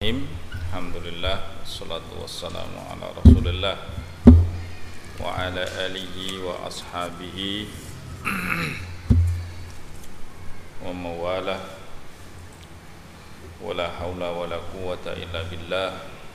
Bismillahirrahmanirrahim. Alhamdulillah, wassalatu wassalamu ala Rasulillah wa ala alihi wa ashabihi wa mawalah. Wala haula wala quwwata illa billah.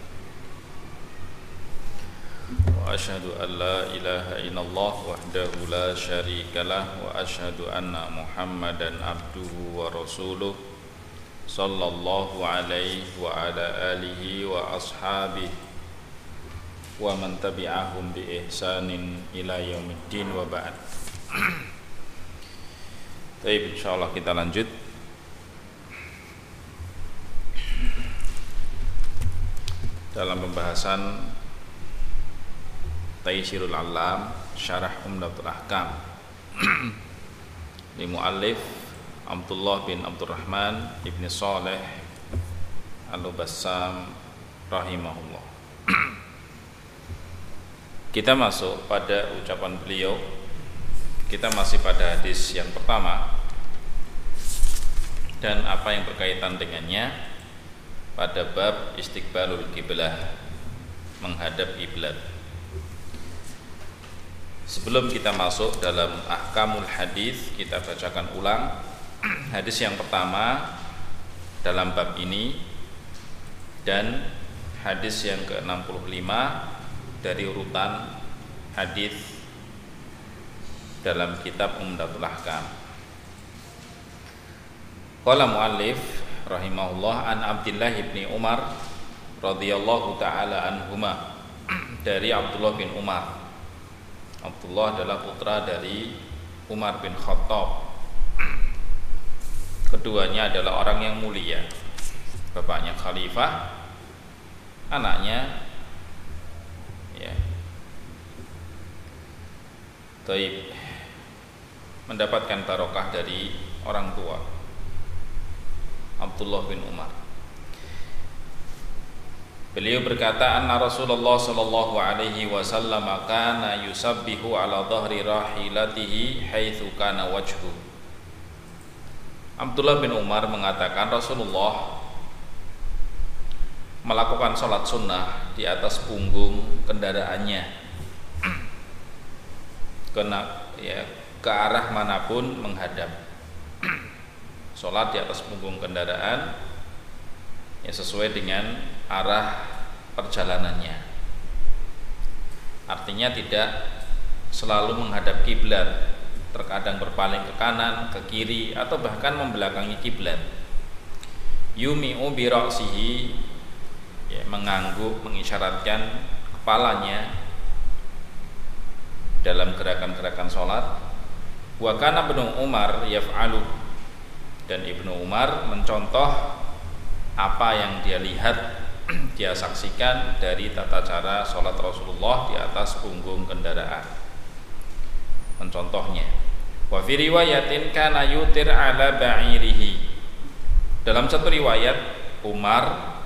Wa asyhadu an la ilaha illallah wahdahu la syarikalah wa asyhadu anna Muhammadan abduhu wa rasuluh sallallahu alaihi wa ala alihi wa ashabihi wa man tabi'ahum bi ihsanin ila yaumiddin wa ba'd. Baik, insyaallah kita lanjut. Dalam pembahasan Taysirul Alam Syarah Umdatul Ahkam li muallif Abdullah bin Abdurrahman Ibn Saleh Al-Bassam rahimahullah. Kita masuk pada ucapan beliau. Kita masih pada hadis yang pertama dan apa yang berkaitan dengannya pada bab istiqbalul qiblah, menghadap kiblat. Sebelum kita masuk dalam ahkamul hadis, kita bacakan ulang hadis yang pertama dalam bab ini dan hadis yang ke-65 dari urutan hadis dalam kitab Umdatul Ahkam. Qala muallif rahimahullah an Abdullah bin Umar radhiyallahu taala anhuma, dari Abdullah bin Umar. Abdullah adalah putra dari Umar bin Khattab. Keduanya adalah orang yang mulia. Bapaknya khalifah, anaknya taib, mendapatkan barokah dari orang tua. Abdullah bin Umar. Beliau berkata, anna Rasulullah sallallahu alaihi wasallam kana yusabbihu ala dhahri rahilatihi haitsu kana wajhu. Abdullah bin Umar mengatakan Rasulullah melakukan sholat sunnah di atas punggung kendaraannya, ke arah manapun menghadap. Sholat di atas punggung kendaraan sesuai dengan arah perjalanannya. Artinya tidak selalu menghadap kiblat, terkadang berpaling ke kanan, ke kiri, atau bahkan membelakangi kiblat. Yumi'u bi ra'sihi, mengangguk, mengisyaratkan kepalanya dalam gerakan-gerakan sholat. Wa kana Ibnu Umar yaf'alu, dan Ibnu Umar mencontoh apa yang dia lihat, dia saksikan dari tata cara sholat Rasulullah di atas punggung kendaraan, mencontohnya. Wa fi riwayatin kana yutir ala ba'irihi, dalam satu riwayat Umar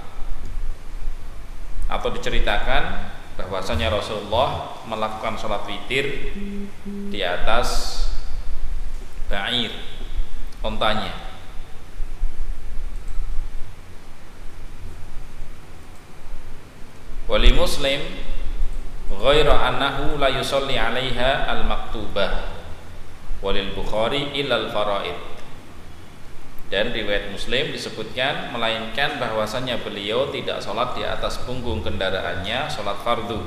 atau diceritakan bahwasanya Rasulullah melakukan sholat witir di atas ba'ir, ontanya. Wali Muslim ghaira annahu la yusalli 'alaiha al-maktubah walil Bukhari illal faraid. Dan riwayat Muslim disebutkan melainkan bahwasannya beliau tidak sholat di atas punggung kendaraannya, sholat fardu.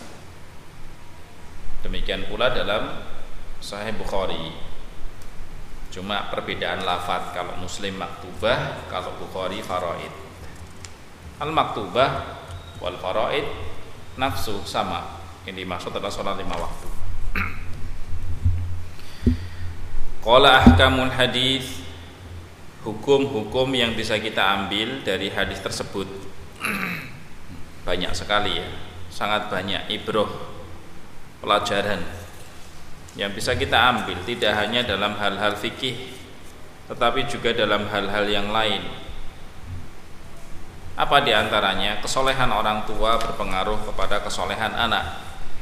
Demikian pula dalam Sahih Bukhari. Cuma perbedaan lafaz, kalau Muslim maktubah, kalau Bukhari faraid. Al-maktubah wal faraid nafsu sama. Ini dimaksud adalah sholat 5 waktu. Qala ahkamul hadis, hukum-hukum yang bisa kita ambil dari hadis tersebut banyak sekali, sangat banyak ibrah, pelajaran yang bisa kita ambil, tidak hanya dalam hal-hal fikih tetapi juga dalam hal-hal yang lain. Apa diantaranya? Kesolehan orang tua berpengaruh kepada kesolehan anak.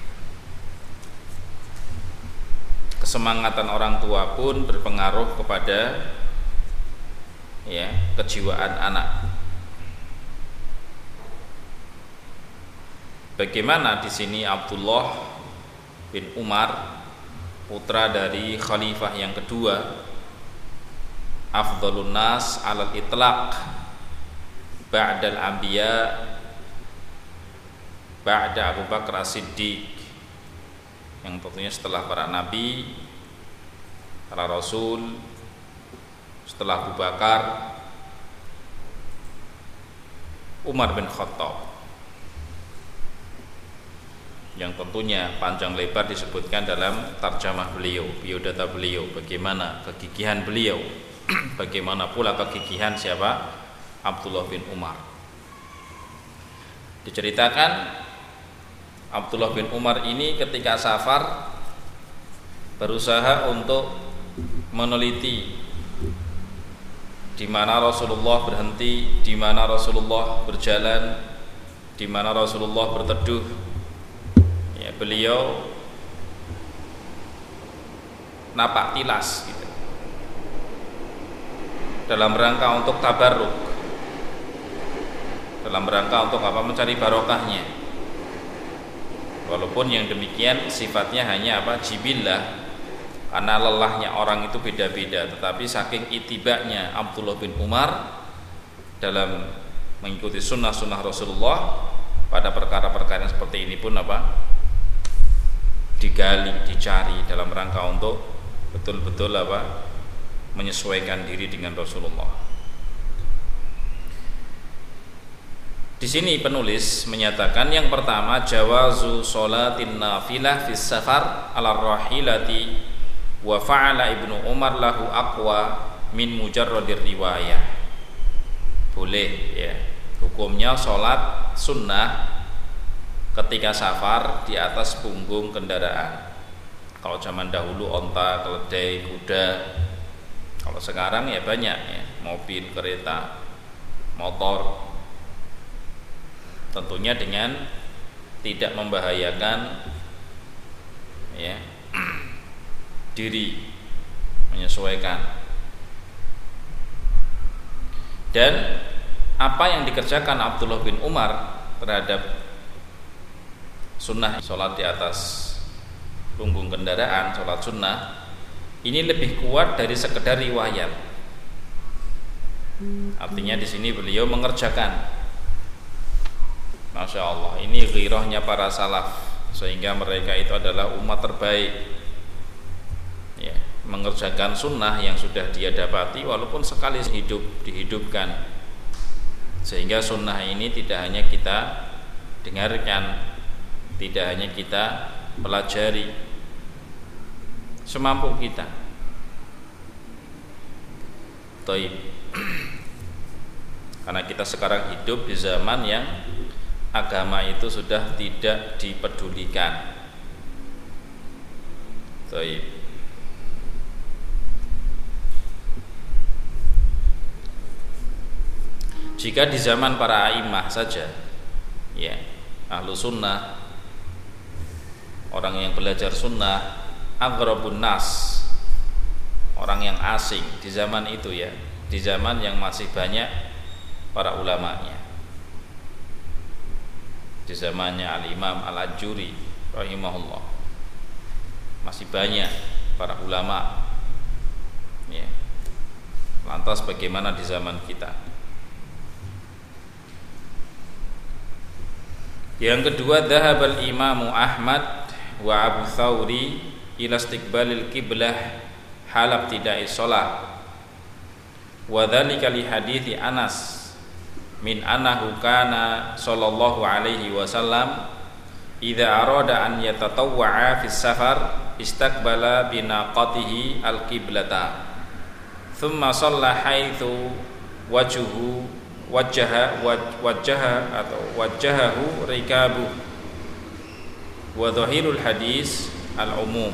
Kesemangatan orang tua pun berpengaruh kepada kejiwaan anak. bagaimana di sini Abdullah bin Umar, putra dari khalifah yang kedua, afdhalun nas 'alal itlaq ba'dal anbiya ba'da Abu Bakar As-Siddiq, yang tentunya setelah para nabi, para rasul, setelah Abu Bakar, Umar bin Khattab, yang tentunya panjang lebar disebutkan dalam tarjamah beliau, biodata beliau, bagaimana kegigihan beliau, bagaimana pula kegigihan siapa? Abdullah bin Umar. Diceritakan Abdullah bin Umar ini ketika safar berusaha untuk meneliti di mana Rasulullah berhenti, di mana Rasulullah berjalan, di mana Rasulullah berteduh. Ya, beliau napak tilas gitu, dalam rangka untuk tabarruk, dalam rangka untuk apa? Mencari barokahnya. Walaupun yang demikian sifatnya hanya apa? Jibillah, karena lelahnya orang itu beda-beda, tetapi saking itibaknya Abdullah bin Umar dalam mengikuti sunnah-sunnah Rasulullah, pada perkara-perkara yang seperti ini pun apa? Digali, dicari dalam rangka untuk betul-betul apa? Menyesuaikan diri dengan Rasulullah. Di sini penulis menyatakan yang pertama, jawazu sholatin nafilah fis safar ala rahilati wa fa'ala Ibnu Umar lahu aqwa min mujarradir riwayah. Boleh ya, hukumnya sholat sunnah ketika safar di atas punggung kendaraan. Kalau zaman dahulu onta, keledai, kuda. Kalau sekarang ya banyak ya, mobil, kereta, motor. Tentunya dengan tidak membahayakan ya diri, menyesuaikan. Dan apa yang dikerjakan Abdullah bin Umar terhadap sunnah sholat di atas punggung kendaraan, sholat sunnah, ini lebih kuat dari sekedar riwayat. Artinya di sini beliau mengerjakan. Masya Allah, ini ghirahnya para salaf, sehingga mereka itu adalah umat terbaik ya, mengerjakan sunnah yang sudah dia dapati walaupun sekali dihidupkan, sehingga sunnah ini tidak hanya kita dengarkan, tidak hanya kita pelajari, semampu kita. Taib. Karena kita sekarang hidup di zaman yang agama itu sudah tidak dipedulikan. Taib. Jika di zaman para a'imah saja, ya, ahlu sunnah, orang yang belajar sunnah, aghrabun nas, orang yang asing di zaman itu ya, di zaman yang masih banyak para ulamanya, di zamannya Al-Imam Al-Ajuri rahimahullah, masih banyak para ulama ya. Lantas bagaimana di zaman kita? Yang kedua, dhahabal Imamu Ahmad wa Abu Thawri ila istiqbalil qiblah halab tidai sholat, wa dzalika li hadithi Anas min annahu kana sallallahu alaihi wasallam idza arada an yatatawwa'a fis safar istaqbala binaqatihi al-qiblata thumma shalla haitsu wajjahahu rikabu wa dhahirul hadis al-umum.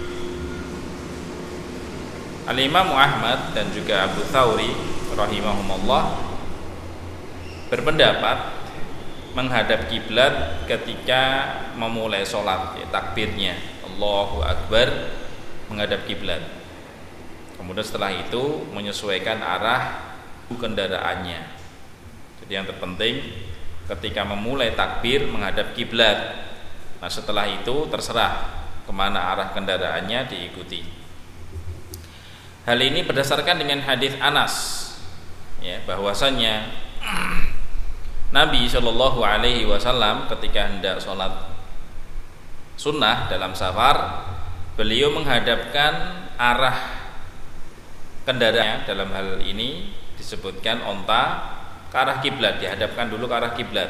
Al-Imam Ahmad dan juga Abu Thawri rahimahumullah berpendapat menghadap kiblat ketika memulai sholat, ya, takbirnya Allahu Akbar menghadap kiblat. Kemudian setelah itu menyesuaikan arah kendaraannya. Jadi yang terpenting ketika memulai takbir menghadap kiblat. Nah setelah itu terserah kemana arah kendaraannya diikuti. Hal ini berdasarkan dengan hadis Anas, ya, bahwasanya Nabi Shallallahu Alaihi Wasallam ketika hendak sholat sunnah dalam safar, beliau menghadapkan arah kendaraannya, dalam hal ini disebutkan onta, ke arah kiblat, dihadapkan dulu ke arah kiblat.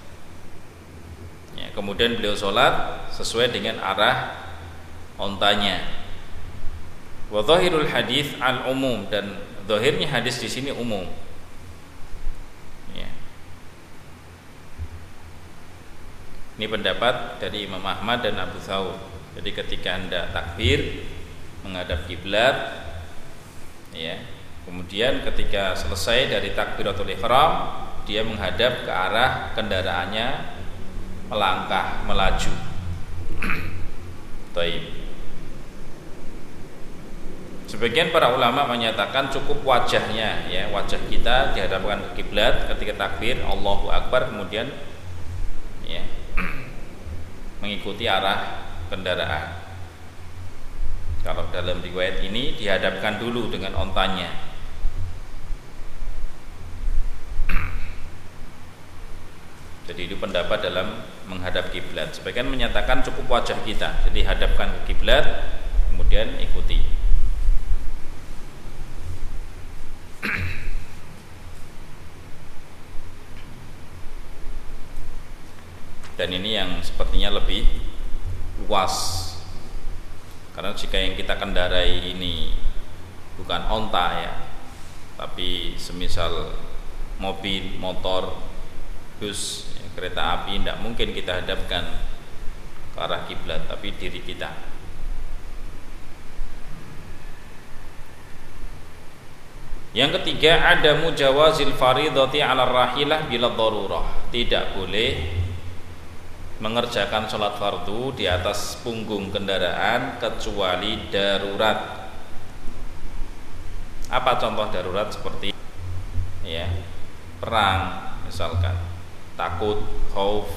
Ya, kemudian beliau sholat sesuai dengan arah ontanya. Wa dhahirul hadis al umum, dan zahirnya hadis di sini umum. Ya. Ini pendapat dari Imam Ahmad dan Abu Thawr. Jadi ketika hendak takbir menghadap kiblat, ya, kemudian ketika selesai dari takbiratul ihram, dia menghadap ke arah kendaraannya, melangkah, melaju. Baik. Sebagian para ulama menyatakan cukup wajahnya, ya, wajah kita dihadapkan ke kiblat ketika takbir Allahu Akbar, kemudian ya mengikuti arah kendaraan. Kalau dalam riwayat ini dihadapkan dulu dengan ontanya. Jadi itu pendapat dalam menghadap kiblat. Sebagian menyatakan cukup wajah kita, jadi hadapkan ke kiblat, kemudian ikuti. Dan ini yang sepertinya lebih luas, karena jika yang kita kendarai ini bukan onta, ya, tapi semisal mobil, motor, bus, ya, kereta api, tidak mungkin kita hadapkan ke arah kiblat, tapi diri kita. Yang ketiga, ada mujawazil faridhati 'ala rahilah bila darurah. Tidak boleh mengerjakan sholat fardu di atas punggung kendaraan kecuali darurat. Apa contoh darurat? Seperti, ya, perang misalkan, takut, khauf,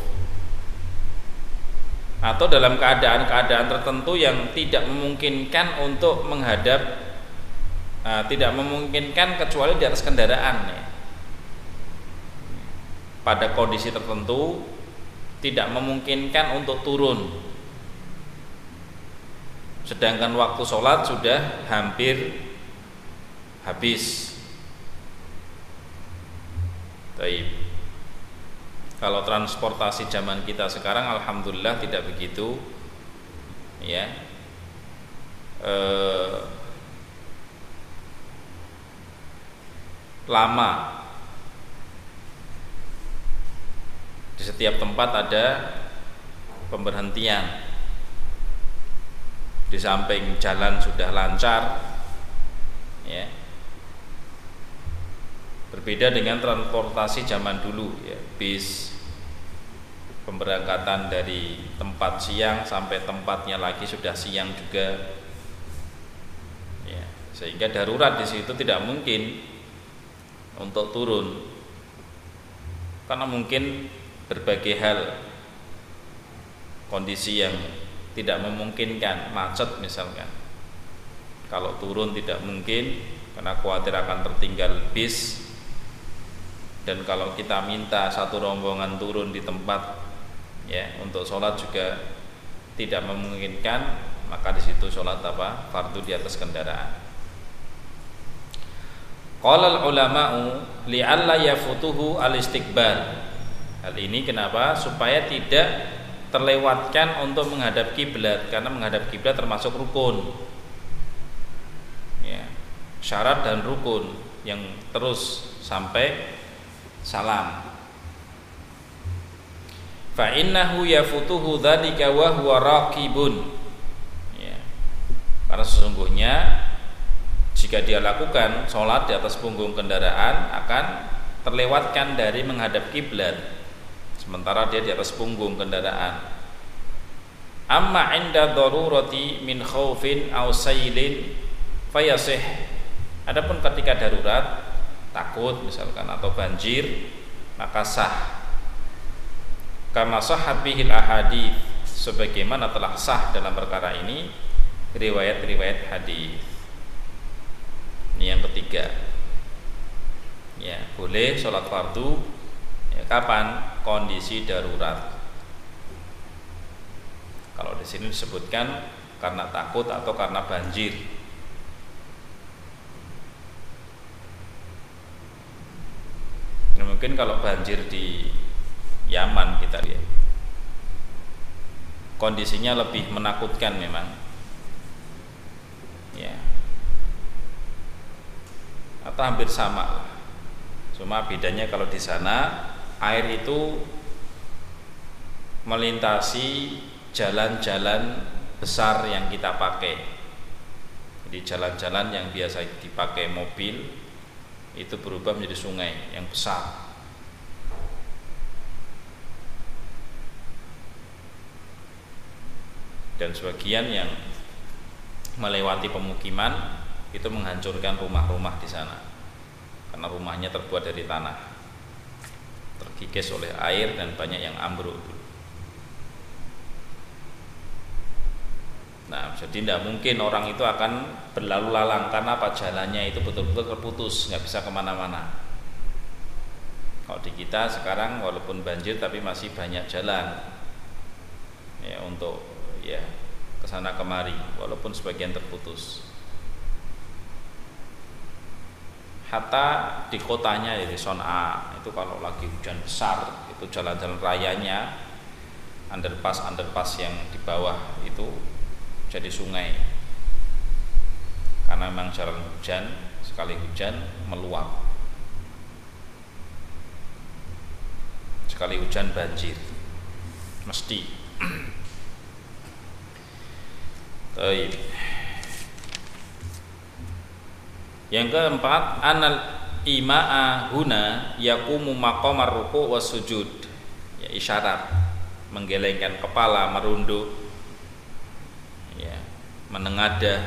atau dalam keadaan-keadaan tertentu yang tidak memungkinkan untuk menghadap, tidak memungkinkan kecuali di atas kendaraan, ya. Pada kondisi tertentu tidak memungkinkan untuk turun, sedangkan waktu sholat sudah hampir habis. Baik. Kalau transportasi zaman kita sekarang alhamdulillah tidak begitu, ya, lama. Di setiap tempat ada pemberhentian. Di samping jalan sudah lancar, ya. Berbeda dengan transportasi zaman dulu, ya, bis, pemberangkatan dari tempat siang sampai tempatnya lagi sudah siang juga, ya. Sehingga darurat di situ tidak mungkin untuk turun, karena mungkin berbagai hal, kondisi yang tidak memungkinkan, macet misalkan. Kalau turun tidak mungkin karena khawatir akan tertinggal bis, dan kalau kita minta satu rombongan turun di tempat, ya, untuk sholat juga tidak memungkinkan, maka di situ sholat apa? Fardu di atas kendaraan. Qala al-ulama'u li'alla yafutuhu al-istiqbal. Hal ini kenapa? Supaya tidak terlewatkan untuk menghadap kiblat, karena menghadap kiblat termasuk rukun, ya, syarat dan rukun yang terus sampai salam. Fa innahu yafutuhu dzalika wa huwa raqibun, ya, karena sesungguhnya jika dia lakukan sholat di atas punggung kendaraan akan terlewatkan dari menghadap kiblat, sementara dia di atas punggung kendaraan. Amma inda darurati min khaufin aw sailin fayasih. Adapun ketika darurat, takut misalkan atau banjir, maka sah. kama sahhat bihil ahadits, sebagaimana telah sah dalam perkara ini riwayat-riwayat hadis. Ini yang ketiga. Ya, boleh sholat fardu ya, kapan? Kondisi darurat. Kalau di sini disebutkan karena takut atau karena banjir. Nah, mungkin kalau banjir di Yaman kita lihat kondisinya lebih menakutkan memang. Ya. Atau hampir sama. Cuma bedanya kalau di sana air itu melintasi jalan-jalan besar yang kita pakai. Jadi jalan-jalan yang biasa dipakai mobil itu berubah menjadi sungai yang besar. Dan sebagian yang melewati pemukiman itu menghancurkan rumah-rumah di sana. Karena rumahnya terbuat dari tanah, terkikis oleh air dan banyak yang ambruk. Nah, jadi tidak mungkin orang itu akan berlalu lalang karena apa? Jalannya itu betul-betul terputus, nggak bisa kemana-mana. Kalau di kita sekarang walaupun banjir tapi masih banyak jalan ya untuk ya kesana kemari, walaupun sebagian terputus. Hatta di kotanya ya di Son'a itu kalau lagi hujan besar itu jalan-jalan rayanya underpass yang di bawah itu jadi sungai karena memang jalan hujan, sekali hujan meluap, sekali hujan banjir mesti. Baik. Yang keempat, anal ima'a huna yaqumu maqamar ruku' was sujud. Ya, isyarat menggelengkan kepala, merunduk, ya, menengadah.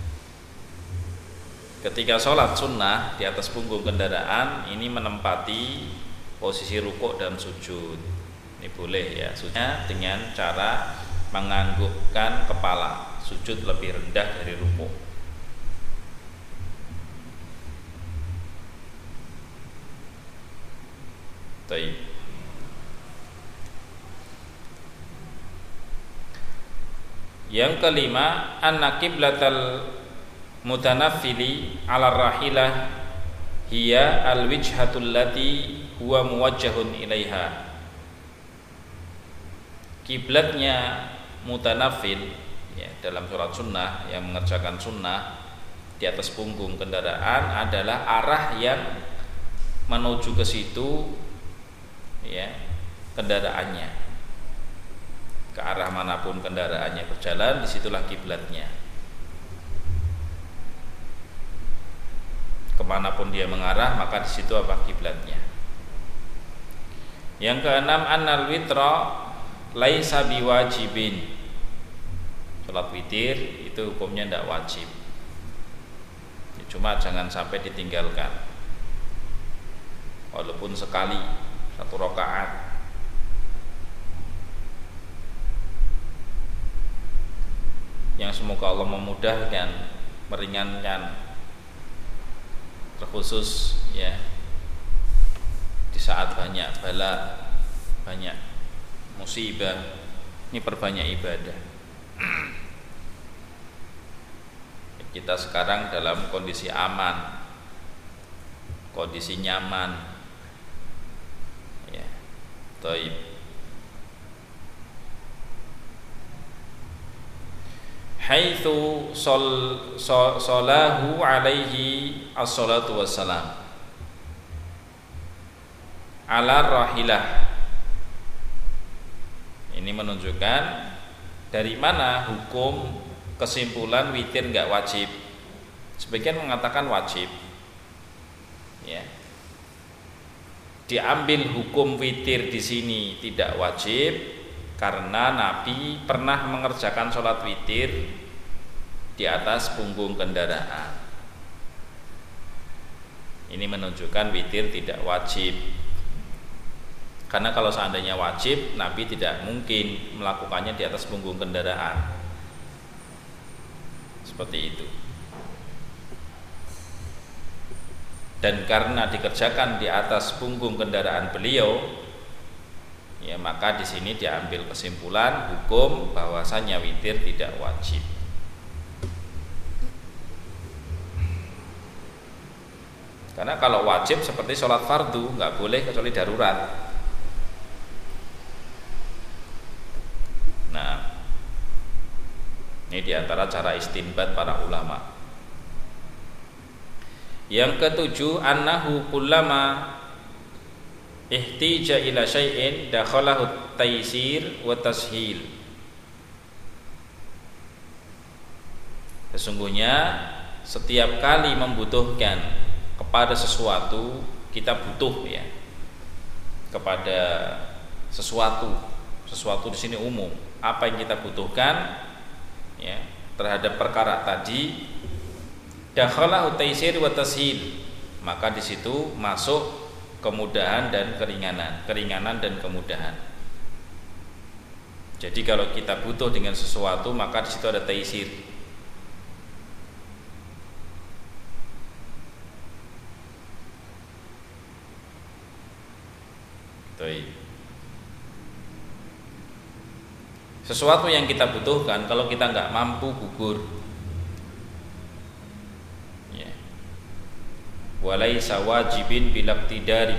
Ketika sholat sunnah di atas punggung kendaraan ini menempati posisi rukuk dan sujud. Ini boleh ya, sujudnya dengan cara menganggukkan kepala, sujud lebih rendah dari rukuk. Yang kelima, anna qiblatal mutanaffili 'ala rahilah hiya al-wijhatul lati huwa muwajjahun ilaiha. Kiblatnya mutanaffil ya, dalam sholat sunnah yang mengerjakan sunnah di atas punggung kendaraan adalah arah yang menuju ke situ ya kendaraannya, ke arah manapun kendaraannya berjalan, disitulah kiblatnya. Kemanapun dia mengarah maka disitu apa kiblatnya. Yang keenam, annal witra laisa biwajibin. Salat witir itu hukumnya tidak wajib, cuma jangan sampai ditinggalkan walaupun sekali, satu rakaat. Yang semoga Allah memudahkan, meringankan, terkhusus ya di saat banyak bala, banyak musibah, ini perbanyak ibadah. Kita sekarang dalam kondisi aman, kondisi nyaman ya. Taib. Haitsu salahu alaihi assalatu wassalam ala rahilah. Ini menunjukkan dari mana hukum kesimpulan witir enggak wajib. Sebagian mengatakan wajib ya. Diambil hukum witir di sini tidak wajib karena Nabi pernah mengerjakan sholat witir di atas punggung kendaraan. Ini menunjukkan witir tidak wajib. Karena kalau seandainya wajib, Nabi tidak mungkin melakukannya di atas punggung kendaraan. Seperti itu. Dan karena dikerjakan di atas punggung kendaraan beliau, ya maka di sini diambil kesimpulan hukum bahwasanya witir tidak wajib. Karena kalau wajib seperti sholat fardu, nggak boleh kecuali darurat. Nah, ini diantara cara istinbat para ulama. Yang ketujuh, annahu kullama ihtija ila syai'in dakhalahu taysir wa tashil. Sesungguhnya setiap kali membutuhkan kepada sesuatu, kita butuh ya kepada sesuatu di sini umum. Apa yang kita butuhkan ya terhadap perkara tadi, dakhalahu taysir wa tashil, maka di situ masuk kemudahan dan keringanan dan kemudahan. Jadi kalau kita butuh dengan sesuatu, maka di situ ada taysir. Sesuatu yang kita butuhkan, kalau kita nggak mampu gugur, ya. Walaisa wajibin bilaktidari.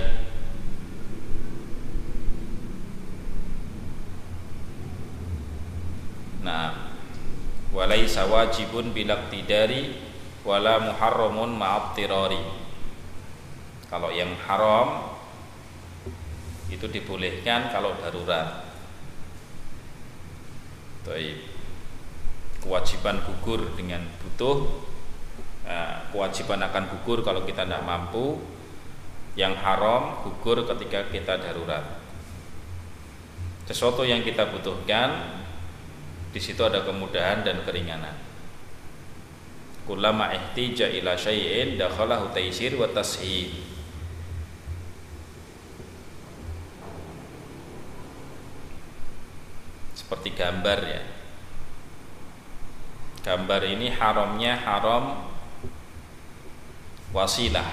Nah, walaisa wajibun bilaktidari wala muharramun ma'abtirari. Kalau yang haram itu dibolehkan kalau darurat. Kewajiban gugur dengan butuh, kewajiban akan gugur kalau kita tidak mampu. Yang haram gugur ketika kita darurat. Sesuatu yang kita butuhkan, di situ ada kemudahan dan keringanan. Kullama ihtija ila syai'in dakhalahu taysir wa tashil. Seperti gambar ya. Gambar ini haramnya haram wasilah,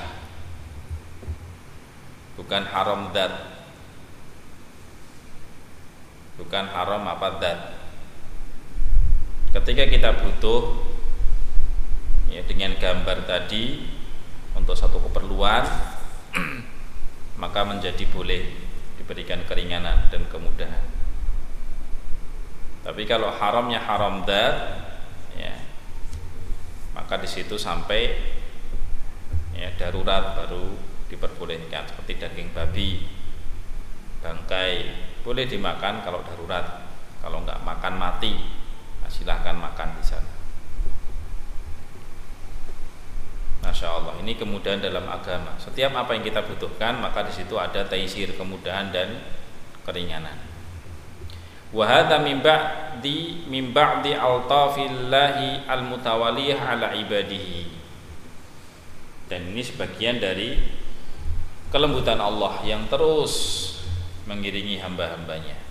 bukan haram dzat. Bukan haram apa dzat. Ketika kita butuh ya dengan gambar tadi untuk satu keperluan, maka menjadi boleh diberikan keringanan dan kemudahan. Tapi kalau haramnya haram dzat, ya, maka di situ sampai ya darurat baru diperbolehkan. Seperti daging babi, bangkai boleh dimakan kalau darurat. Kalau enggak makan mati, nah, silahkan makan di sana. Masya Allah, ini kemudahan dalam agama. Setiap apa yang kita butuhkan, maka di situ ada taysir, kemudahan dan keringanan. Wa hadza min ba'di altafillahi almutawaliyah ala ibadihi. Dan ini sebagian dari kelembutan Allah yang terus mengiringi hamba-hambanya.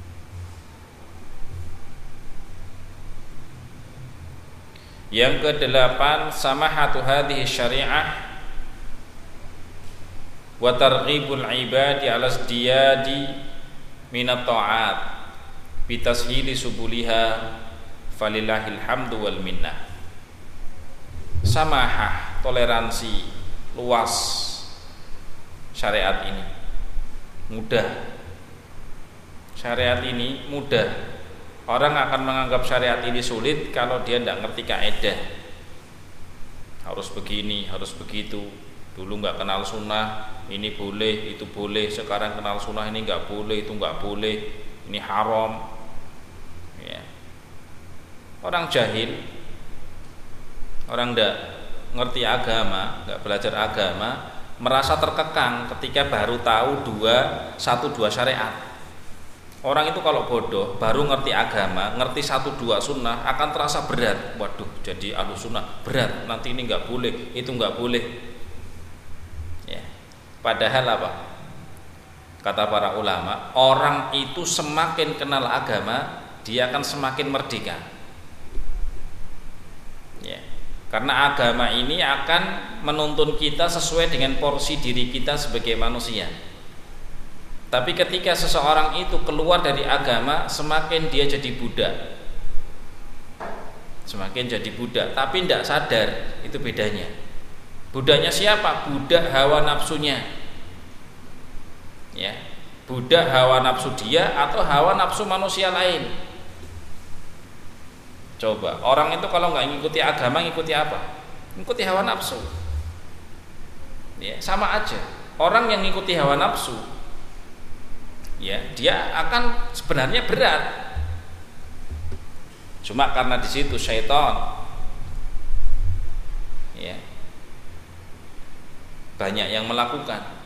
Yang kedelapan, samahatu hadhihi syari'ah wa targhibul ibadi ala isdiyadi minat ta'at bitashili subuliha falillahil hamdu wal minnah. Samahah, toleransi luas syariat ini, mudah. Syariat ini mudah. Orang akan menganggap syariat ini sulit kalau dia tidak ngerti kaidah. Harus begini, harus begitu. Dulu nggak kenal sunnah, ini boleh, itu boleh. Sekarang kenal sunnah, ini nggak boleh, itu nggak boleh, ini haram. Ya. Orang jahil, orang tidak ngerti agama, nggak belajar agama, merasa terkekang ketika baru tahu satu dua syariat. Orang itu kalau bodoh, baru ngerti agama, ngerti 1-2 sunnah, akan terasa berat. Waduh, jadi ahlu sunnah berat, nanti ini nggak boleh, itu nggak boleh. Ya. Padahal apa? Kata para ulama, orang itu semakin kenal agama, dia akan semakin merdeka. Ya. Karena agama ini akan menuntun kita sesuai dengan porsi diri kita sebagai manusia. Tapi ketika seseorang itu keluar dari agama, semakin dia jadi budak. Semakin jadi budak, tapi tidak sadar, itu bedanya. Budaknya siapa? Budak hawa nafsunya. Ya, budak hawa nafsu dia atau hawa nafsu manusia lain. Coba, orang itu kalau nggak ngikuti agama, ngikuti apa? Ngikuti hawa nafsu. Ya, sama aja. Orang yang ngikuti hawa nafsu, ya, dia akan sebenarnya berat. Cuma karena di situ syaitan, ya, banyak yang melakukan.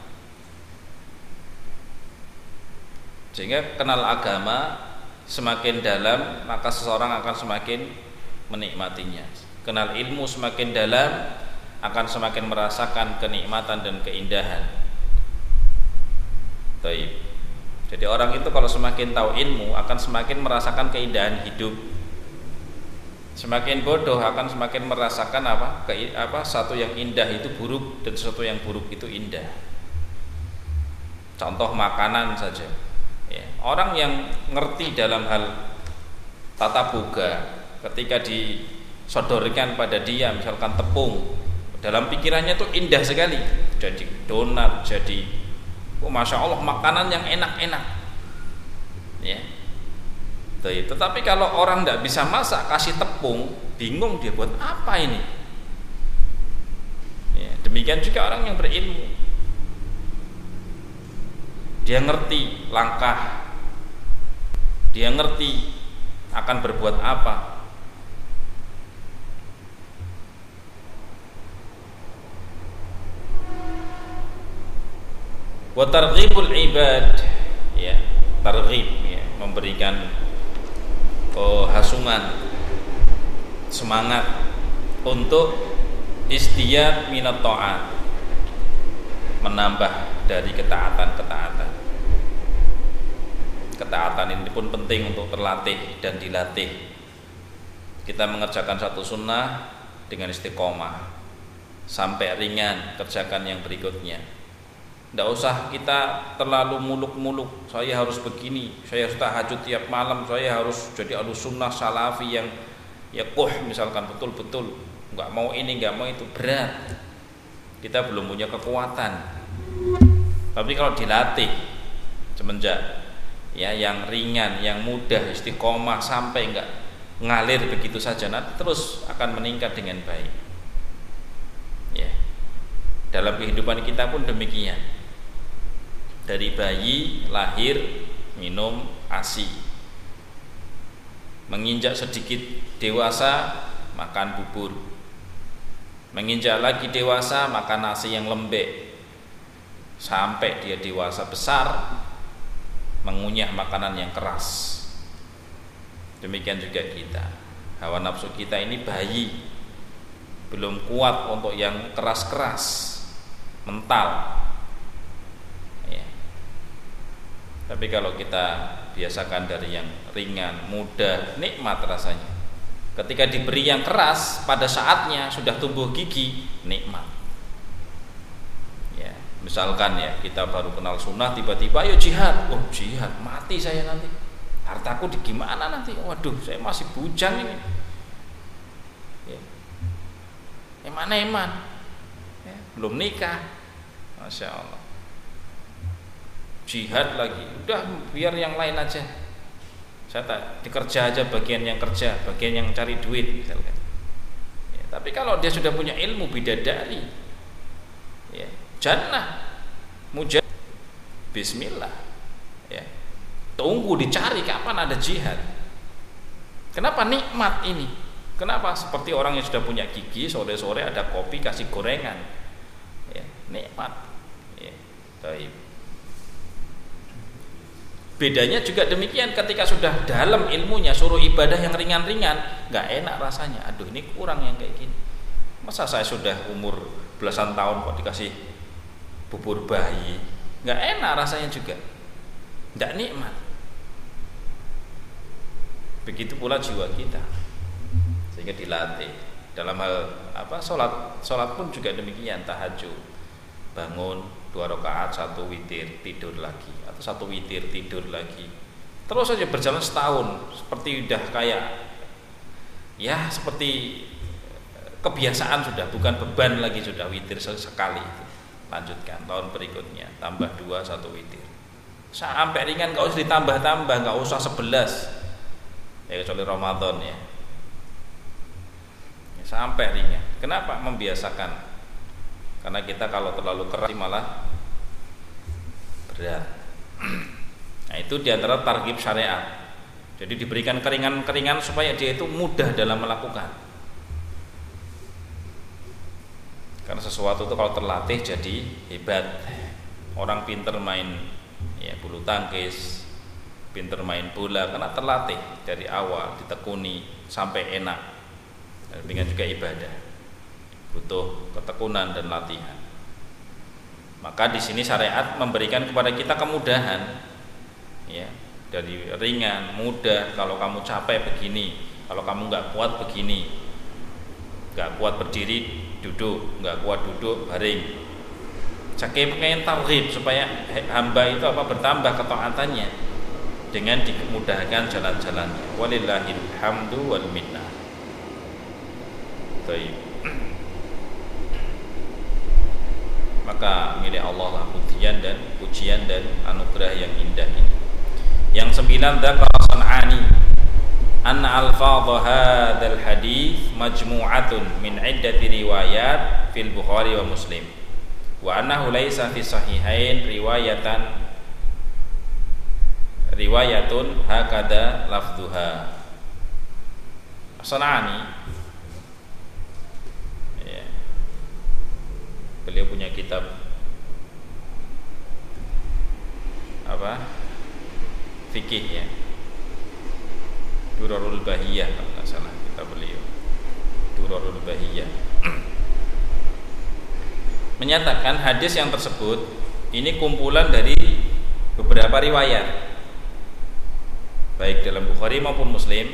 Sehingga kenal agama semakin dalam, maka seseorang akan semakin menikmatinya. Kenal ilmu semakin dalam, akan semakin merasakan kenikmatan dan keindahan. Taib. Jadi orang itu kalau semakin tahu ilmu akan semakin merasakan keindahan hidup. Semakin bodoh akan semakin merasakan satu yang indah itu buruk dan sesuatu yang buruk itu indah. Contoh makanan saja. Ya, orang yang ngerti dalam hal tata boga, ketika disodorkan pada dia misalkan tepung, dalam pikirannya itu indah sekali, jadi donat, jadi masya Allah makanan yang enak-enak, ya. Tetapi kalau orang tidak bisa masak, kasih tepung, bingung dia buat apa ini. Ya, demikian juga orang yang berilmu. Dia ngerti langkah, dia ngerti akan berbuat apa. Wa targhibul ibad, ya, targhib, ya, memberikan hasungan, semangat untuk istiyad minat ta'at, menambah dari ketaatan-ketaatan. Ketaatan ini pun penting untuk terlatih dan dilatih. Kita mengerjakan satu sunnah dengan istiqomah sampai ringan kerjakan yang berikutnya. Tidak usah kita terlalu muluk-muluk, saya harus begini, saya harus tahajud tiap malam, saya harus jadi ahlus sunnah salafi yang misalkan betul-betul nggak mau ini, nggak mau itu, berat. Kita belum punya kekuatan. Tapi kalau dilatih semenjak, ya, yang ringan, yang mudah, istiqomah sampai enggak ngalir begitu saja, nanti terus akan meningkat dengan baik. Ya. Dalam kehidupan kita pun demikian. Dari bayi lahir minum ASI, menginjak sedikit dewasa makan bubur, menginjak lagi dewasa makan nasi yang lembek, sampai dia dewasa besar mengunyah makanan yang keras. Demikian juga kita, hawa nafsu kita ini bayi, belum kuat untuk yang keras-keras mental, ya. Tapi kalau kita biasakan dari yang ringan, mudah, nikmat rasanya. Ketika diberi yang keras, pada saatnya sudah tumbuh gigi, nikmat. Ya, misalkan ya, kita baru kenal sunnah, tiba-tiba ayo jihad. Oh jihad, mati saya nanti, hartaku di gimana nanti, waduh saya masih bujang ini, ya. Eman-eman, ya, belum nikah, masya Allah, jihad lagi, udah biar yang lain aja, saya tak dikerja aja, bagian yang kerja, bagian yang cari duit misalkan, ya. Tapi kalau dia sudah punya ilmu bidadari, ya, jannah, mujahid, bismillah, ya, tunggu dicari kapan ada jihad. Kenapa nikmat ini? Kenapa? Seperti orang yang sudah punya gigi, sore-sore ada kopi kasih gorengan, ya, nikmat, ya. Baik. Bedanya juga demikian, ketika sudah dalam ilmunya, suruh ibadah yang ringan-ringan, nggak enak rasanya. Aduh ini kurang yang kayak gini. Masa saya sudah umur belasan tahun kok dikasih bubur bayi, nggak enak rasanya juga, nggak nikmat. Begitu pula jiwa kita, sehingga dilatih dalam hal sholat pun juga demikian. Tahajud, bangun 2 rakaat, 1 witir, tidur lagi, atau 1 witir, tidur lagi, terus saja berjalan setahun, seperti udah kayak ya seperti kebiasaan sudah, bukan beban lagi sudah. Witir sekali, lanjutkan tahun berikutnya, tambah 2, 1 witir, sampai ringan, nggak usah ditambah-tambah, nggak usah 11 ya, kecuali Ramadan ya, sampai ringan. Kenapa? Membiasakan. Karena kita kalau terlalu keras malah berat. Nah, itu diantara targhib syariat. Jadi diberikan keringan-keringan supaya dia itu mudah dalam melakukan. Karena sesuatu itu kalau terlatih jadi hebat. Orang pinter main ya bulu tangkis, pinter main bola karena terlatih dari awal, ditekuni sampai enak. Demikian juga ibadah, butuh ketekunan dan latihan. Maka di sini syariat memberikan kepada kita kemudahan, ya, dari ringan, mudah. Kalau kamu capek begini, kalau kamu nggak kuat begini, nggak kuat berdiri duduk, nggak kuat duduk baring. Saking pengen targhib supaya hamba itu bertambah ketaatannya dengan dimudahkan jalan-jalannya. Walillahil hamdu wal minnah. Baik. Maka milik Allah lah pujian dan anugerah yang indah ini. Yang 9, dzakara San'ani anna alfadha hadzal hadits majmu'atun min iddati riwayat fil Bukhari wa Muslim wa annahu laisa fi sahihain riwayatun hakada lafdhuha. San'ani ya, beliau punya kitab fikih ya, Durarul Bahiyah kalau nggak salah kitab beliau, Durarul Bahiyah. Menyatakan hadis yang tersebut ini kumpulan dari beberapa riwayat, baik dalam Bukhari maupun Muslim.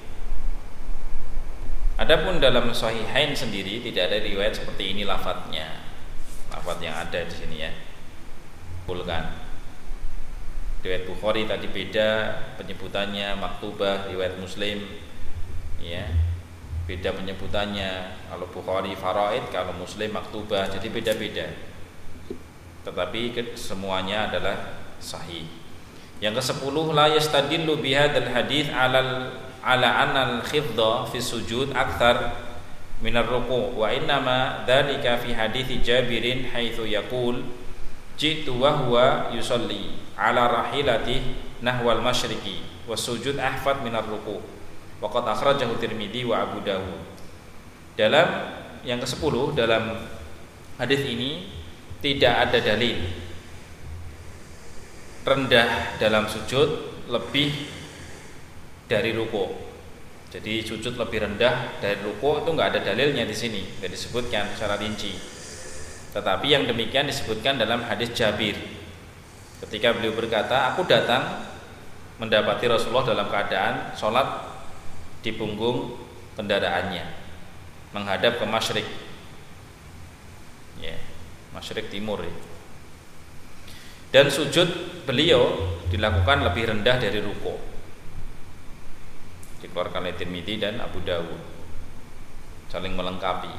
Adapun dalam Sahihain sendiri tidak ada riwayat seperti ini lafadznya, lafadz yang ada di sini ya. Kumpulkan. Riwayat Bukhari tadi beda penyebutannya maktubah, riwayat Muslim ya beda penyebutannya. Kalau Bukhari faraid, kalau Muslim maktubah, jadi beda-beda. Tetapi semuanya adalah sahih. Yang ke-10, la yastadillu bihadzal hadits ala anal khidda fi sujud akthar min ar-ruku' wa innama dzalika fi hadits Jabirin haitsu yaqul jitu wa huwa yusalli ala rahilati nahwal masyriqi was sujud ahfad min ar-ruku' wa qad akhrajahu Tirmidzi wa Abu Dawud. Dalam yang ke-10, dalam hadis ini tidak ada dalil rendah dalam sujud lebih dari ruku'. Jadi sujud lebih rendah dari ruku' itu enggak ada dalilnya di sini, enggak disebutkan secara rinci. Tetapi yang demikian disebutkan dalam hadis Jabir. Ketika beliau berkata, aku datang mendapati Rasulullah dalam keadaan sholat di punggung kendaraannya, menghadap ke masyrik, ya, masyrik timur. Ya. Dan sujud beliau dilakukan lebih rendah dari ruku'. Dikeluarkan oleh Tirmidzi dan Abu Dawud, saling melengkapi.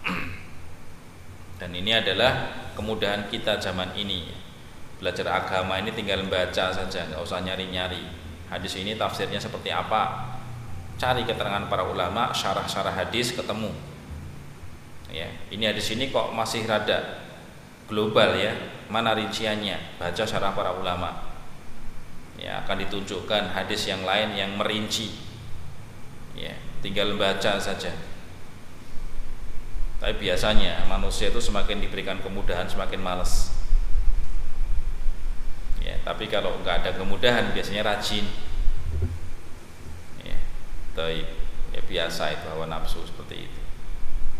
Dan ini adalah kemudahan kita zaman ini. Belajar agama ini tinggal baca saja, nggak usah nyari-nyari hadis ini tafsirnya seperti apa. Cari keterangan para ulama, syarah-syarah hadis, ketemu. Ya, ini hadis ini kok masih rada global ya, mana rinciannya? Baca syarah para ulama. Ya, akan ditunjukkan hadis yang lain yang merinci. Ya, tinggal baca saja. Tapi biasanya manusia itu semakin diberikan kemudahan semakin malas. Ya, tapi kalau nggak ada kemudahan biasanya rajin. Ya, ya biasa itu hawa nafsu seperti itu.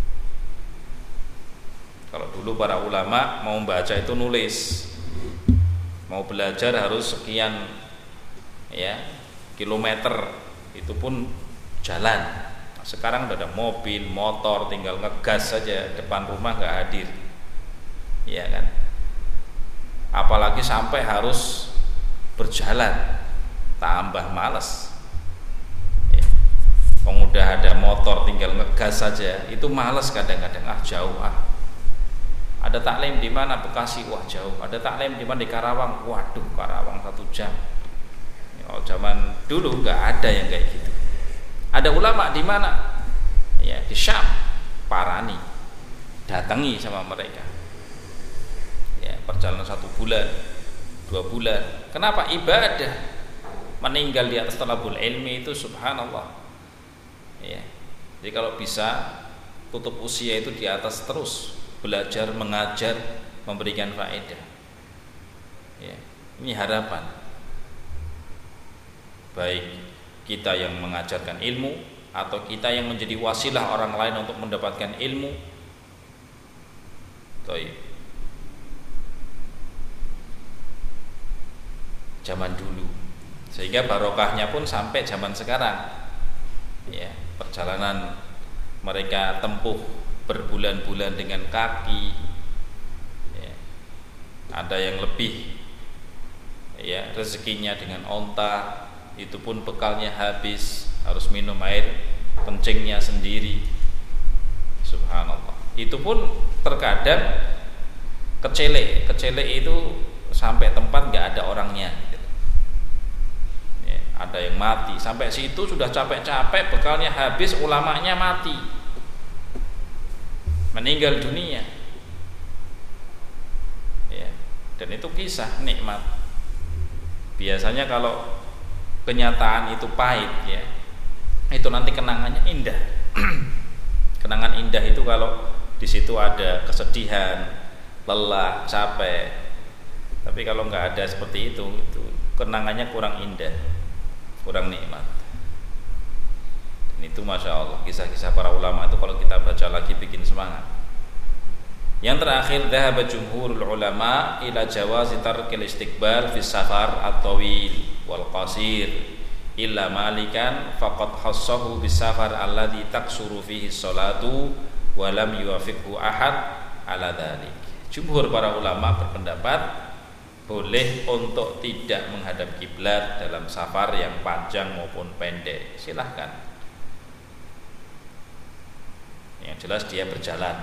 Kalau dulu para ulama mau membaca itu nulis, Mau belajar harus sekian ya kilometer, itu pun jalan. Nah, sekarang udah ada mobil, motor, tinggal ngegas saja, depan rumah nggak hadir, ya kan? Apalagi sampai harus berjalan, tambah males. Ya. Udah ada motor, tinggal ngegas saja, itu males kadang-kadang. Jauh Ada taklim di mana? Bekasi, wah jauh. Ada taklim di mana? Di Karawang, waduh Karawang 1 jam. Ya, zaman dulu nggak ada yang kayak gitu. Ada ulama di mana? Ya di Syam, Parani, datangi sama mereka. Ya perjalanan 1 bulan, 2 bulan. Kenapa? Ibadah. Meninggal di atas talabul ilmi itu subhanallah. Ya. Jadi kalau bisa tutup usia itu di atas terus. Belajar, mengajar, memberikan faedah. Ya, ini harapan. Baik kita yang mengajarkan ilmu atau kita yang menjadi wasilah orang lain untuk mendapatkan ilmu. Baik. Zaman dulu, sehingga barokahnya pun sampai zaman sekarang. Ya, perjalanan mereka tempuh berbulan-bulan dengan kaki, ya. Ada yang lebih ya rezekinya dengan onta, itu pun bekalnya habis, harus minum air kencingnya sendiri. Subhanallah. Itu pun terkadang kecelek itu sampai tempat nggak ada orangnya, ya, ada yang mati sampai situ, sudah capek-capek, bekalnya habis, ulamanya mati, meninggal dunia, ya. Dan itu kisah nikmat. Biasanya kalau kenyataan itu pahit, ya, itu nanti kenangannya indah. Kenangan indah itu kalau di situ ada kesedihan, lelah, capek. Tapi kalau nggak ada seperti itu kenangannya kurang indah, kurang nikmat. Itu masya Allah, kisah-kisah para ulama itu kalau kita baca lagi bikin semangat. Yang terakhir, dhahaba jumhurul ulama ila jawazi tarkil istiqbal fi safar at-tawil wal qasir illa malikan faqad khassahu bis safar alladhi taksuru fihi sholatu wa lam yuwafiqhu ahad ala dhalik. Jumhur para ulama berpendapat boleh untuk tidak menghadap kiblat dalam safar yang panjang maupun pendek, silahkan. Yang jelas dia berjalan,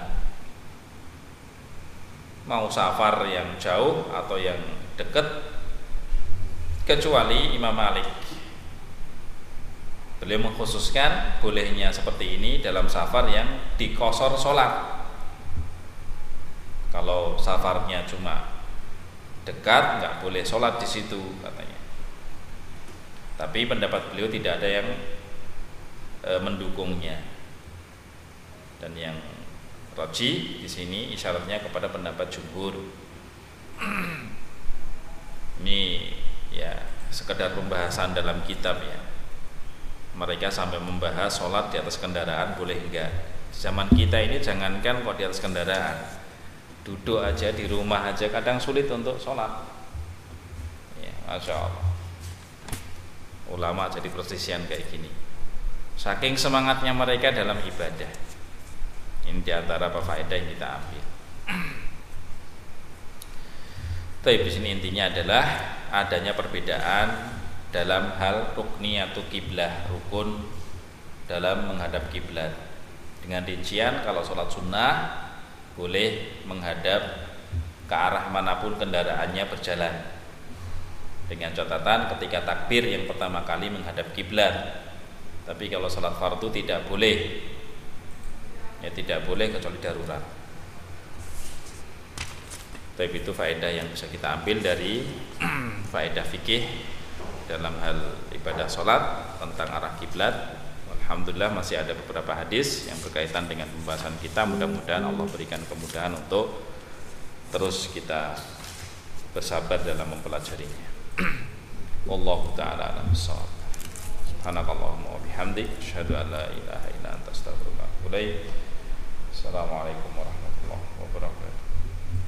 mau safar yang jauh atau yang dekat, kecuali Imam Malik. Beliau mengkhususkan bolehnya seperti ini dalam safar yang dikosor sholat. Kalau safarnya cuma dekat, nggak boleh sholat di situ katanya. Tapi pendapat beliau tidak ada yang mendukungnya. Dan yang rajih di sini isyaratnya kepada pendapat jumhur. Ini ya sekedar pembahasan dalam kitab ya. Mereka sampai membahas sholat di atas kendaraan boleh enggak. Zaman kita ini jangankan kok di atas kendaraan, duduk aja di rumah aja kadang sulit untuk sholat. Ya, masya Allah. Ulama jadi persisian kayak gini. Saking semangatnya mereka dalam ibadah. Ini diantara apa faedah yang kita ambil. Tapi di sini intinya adalah adanya perbedaan dalam hal rukniyatu kiblah, rukun dalam menghadap kiblat. Dengan rincian kalau sholat sunnah boleh menghadap ke arah manapun kendaraannya berjalan. Dengan catatan ketika takbir yang pertama kali menghadap kiblat. Tapi kalau sholat fardu tidak boleh. Ya tidak boleh kecuali darurat. Tapi itu faedah yang bisa kita ambil dari faedah fikih dalam hal ibadah sholat tentang arah kiblat. Alhamdulillah masih ada beberapa hadis yang berkaitan dengan pembahasan kita. Mudah-mudahan Allah berikan kemudahan untuk terus kita bersabar dalam mempelajarinya. Wallahu ta'ala a'lam bishawab. Subhanakallahumma wa bihamdik, asyhadu an la ilaha illa anta, astaghfiruka wa atubu ilaik. Assalamualaikum warahmatullahi wabarakatuh.